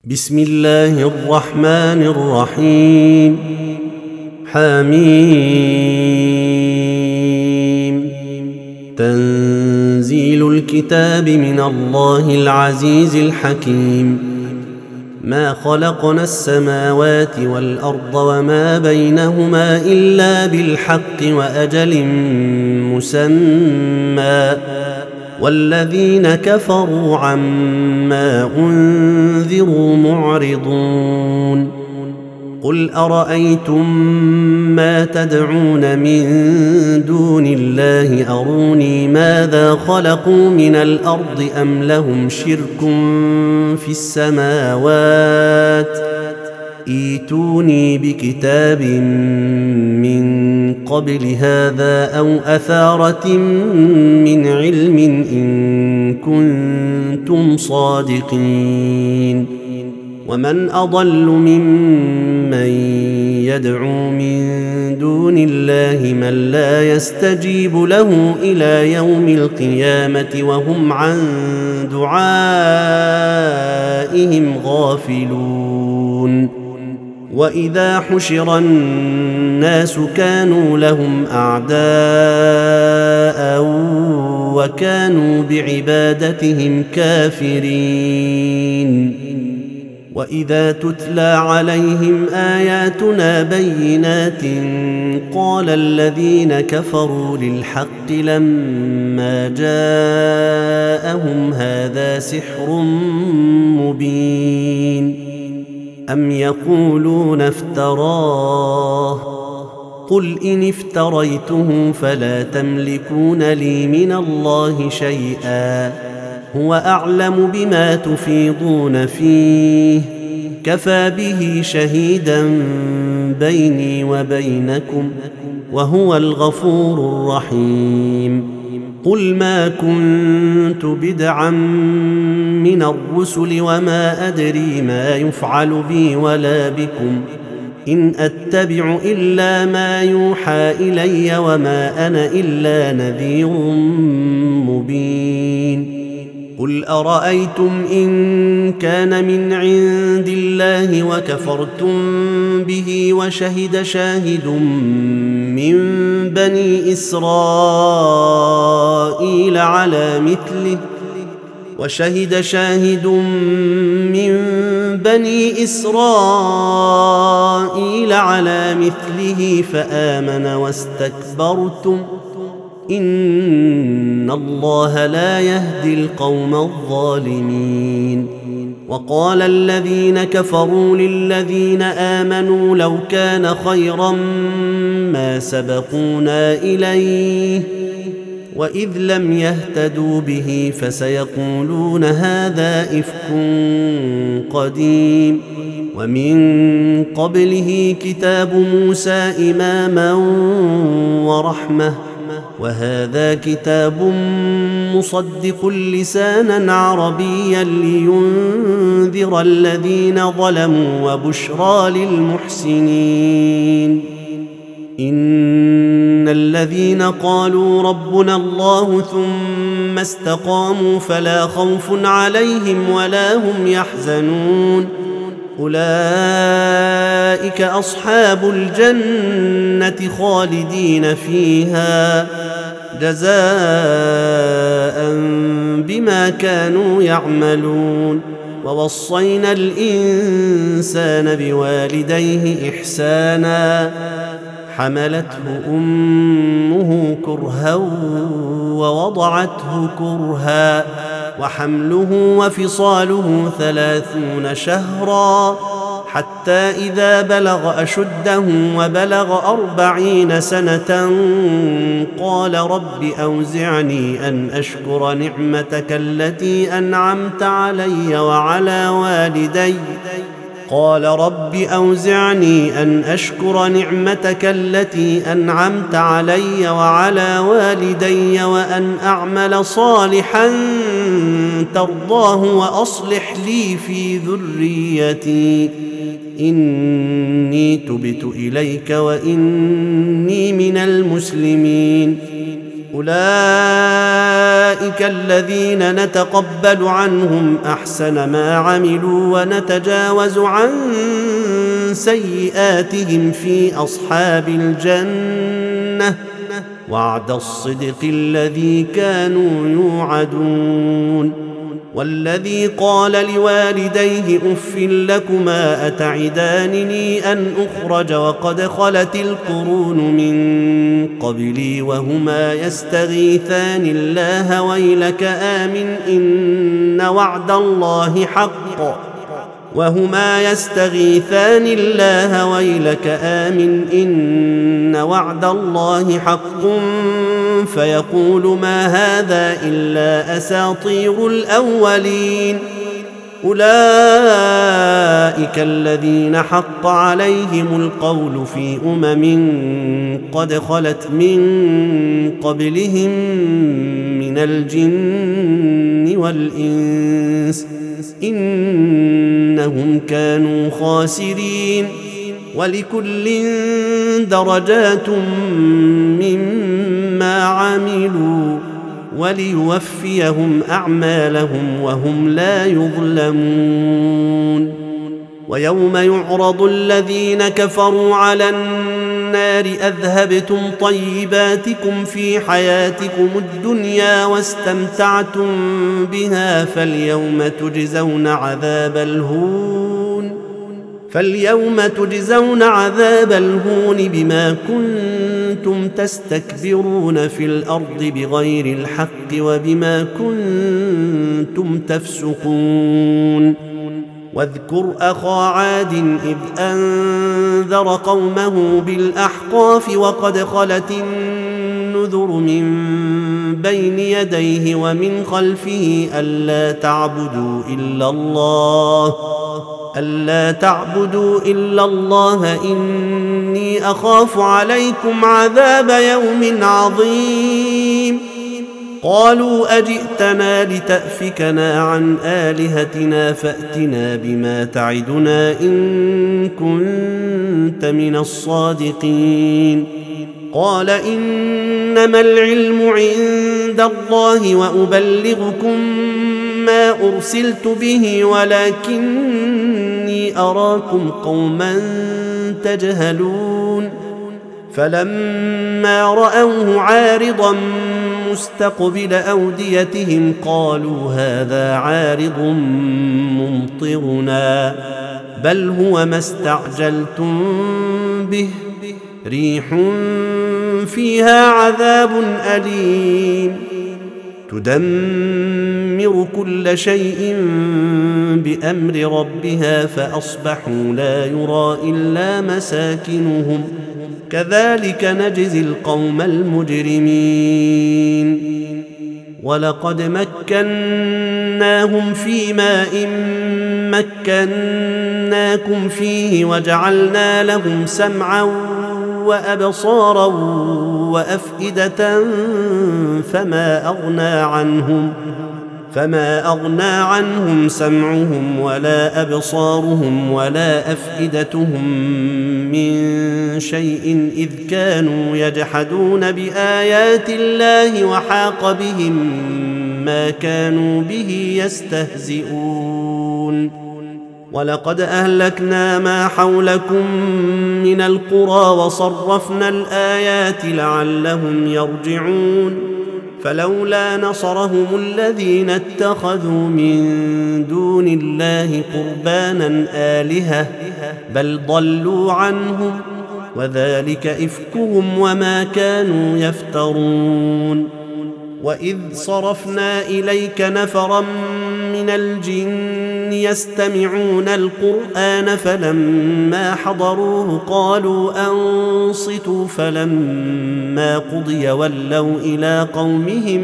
بسم الله الرحمن الرحيم. حميم. تنزيل الكتاب من الله العزيز الحكيم. ما خلقنا السماوات والأرض وما بينهما إلا بالحق وأجل مسمى، والذين كفروا عما أنذروا معرضون. قل أرأيتم ما تدعون من دون الله أروني ماذا خلقوا من الأرض أم لهم شرك في السماوات، ائتوني بكتاب من قبل هذا أو أثارة من علم إن كنتم صادقين. ومن أضل ممن يدعو من دون الله من لا يستجيب له إلى يوم القيامة وهم عن دعائهم غافلون. وإذا حشر الناس كانوا لهم أعداء وكانوا بعبادتهم كافرين. وإذا تتلى عليهم آياتنا بينات قال الذين كفروا للحق لما جاءهم هذا سحر مبين. أم يقولون افتراه، قل إن افتريته فلا تملكون لي من الله شيئا، هو أعلم بما تفيضون فيه، كفى به شهيدا بيني وبينكم، وهو الغفور الرحيم. قل ما كنت بدعا من الرسل وما أدري ما يفعل بي ولا بكم، إن أتبع إلا ما يوحى إلي وما أنا إلا نذير مبين. قل أرأيتم إن كان من عند الله وكفرتم به وشهد شاهد من بني إسرائيل على مثله فآمن واستكبرتم، إن الله لا يهدي القوم الظالمين. وقال الذين كفروا للذين آمنوا لو كان خيرا ما سبقونا إليه، وإذ لم يهتدوا به فسيقولون هذا إفك قديم. ومن قبله كتاب موسى إماما ورحمة، وهذا كتاب مصدق لسانا عربيا لينذر الذين ظلموا وبشرى للمحسنين. إن الذين قالوا ربنا الله ثم استقاموا فلا خوف عليهم ولا هم يحزنون، أولئك أصحاب الجنة خالدين فيها جزاء بما كانوا يعملون. ووصينا الإنسان بوالديه إحسانا، حملته أمه كرها ووضعته كرها، وحمله وفصاله 30 شهرا، حتى إذا بلغ أشده وبلغ 40 سنة قال رب أوزعني أن أشكر نعمتك التي أنعمت علي وعلى والدي وأن أعمل صالحا ترضاه وأصلح لي في ذريتي، إني تبت إليك وإني من المسلمين. أولئك الذين نتقبل عنهم أحسن ما عملوا ونتجاوز عن سيئاتهم في أصحاب الجنة وعد الصدق الذي كانوا يوعدون. والذي قال لوالديه أف لكما أتعدانني أن أخرج وقد خلت القرون من قبلي وهما يستغيثان الله ويلك آمن إن وعد الله حق وعد الله حق فيقول ما هذا إلا أساطير الأولين. أولئك الذين حق عليهم القول في قد خلت من قبلهم من الجن والإنس إنهم كانوا خاسرين. ولكل درجات مما عملوا وليوفيهم أعمالهم وهم لا يظلمون. ويوم يعرض الذين كفروا على النار أذهبتم طيباتكم في حياتكم الدنيا واستمتعتم بها فاليوم تجزون عذاب الهون بما كنتم تستكبرون في الأرض بغير الحق وبما كنتم تفسقون. واذكر أخا عاد إذ أنذر قومه بالأحقاف وقد خلت النذر من بين يديه ومن خلفه ألا تعبدوا إلا الله إني أخاف عليكم عذاب يوم عظيم. قالوا أجئتنا لتأفكنا عن آلهتنا فأتنا بما تعدنا إن كنت من الصادقين. قال إنما العلم عند الله وأبلغكم ما أرسلت به ولكني أراكم قوما تجهلون. فلما رأوه عارضا مستقبل أوديتهم قالوا هذا عارض ممطرنا بل هو ما استعجلتم به ريح فيها عذاب أليم تدمر كل شيء بأمر ربها فأصبحوا لا يرى إلا مساكنهم كذلك نجزي القوم المجرمين. ولقد مكناهم في ماء مكناكم فيه وجعلنا لهم سمعا وأبصارا وأفئدة فما أغنى عنهم سمعهم ولا أبصارهم ولا أفئدتهم من شيء إذ كانوا يجحدون بآيات الله وحاق بهم ما كانوا به يستهزئون. ولقد أهلكنا ما حولكم من القرى وصرفنا الآيات لعلهم يرجعون. فلولا نصرهم الذين اتخذوا من دون الله قربانا آلهة بل ضلوا عنهم وذلك إفكهم وما كانوا يفترون. وإذ صرفنا إليك نفرا من الجن يستمعون القرآن فلما حضروه قالوا أنصتوا فلما قضي ولوا إلى قومهم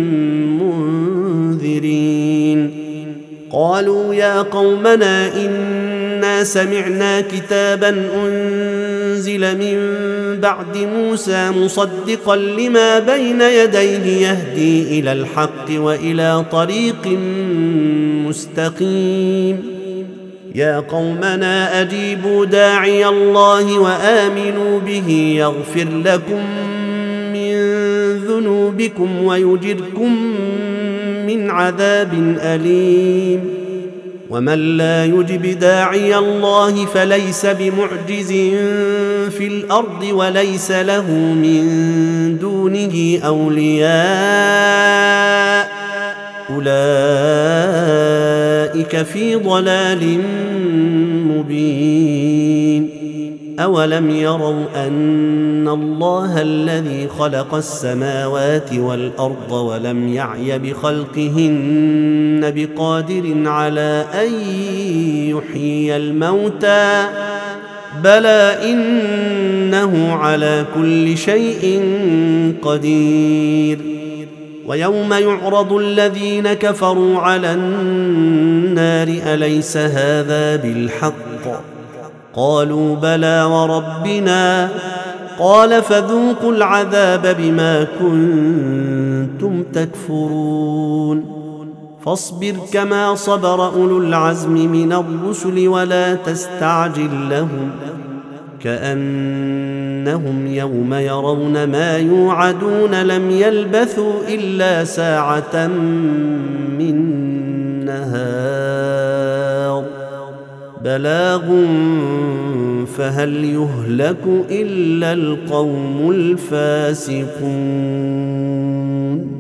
منذرين. قالوا يا قومنا إنا سمعنا كتابا أنزل من بعد موسى مصدقا لما بين يديه يهدي إلى الحق وإلى طريق مستقيم. يا قومنا أجيبوا داعي الله وآمنوا به يغفر لكم من ذنوبكم ويجركم من عذاب أليم ومن لا يجب داعي الله فليس بمعجز في الأرض وليس له من دونه أولياء أولئك في ضلال مبين أولم يروا أن الله الذي خلق السماوات والأرض ولم يعي بخلقهن بقادر على أن يحيي الموتى بلى إنه على كل شيء قدير ويوم يعرض الذين كفروا على النار أليس هذا بالحق قالوا بلى وربنا قال فذوقوا العذاب بما كنتم تكفرون فاصبر كما صبر أولو العزم من الرسل ولا تستعجل لهم كأنهم يوم يرون ما يوعدون لم يلبثوا إلا ساعة من نهار بلاغ فهل يهلك إلا القوم الفاسقون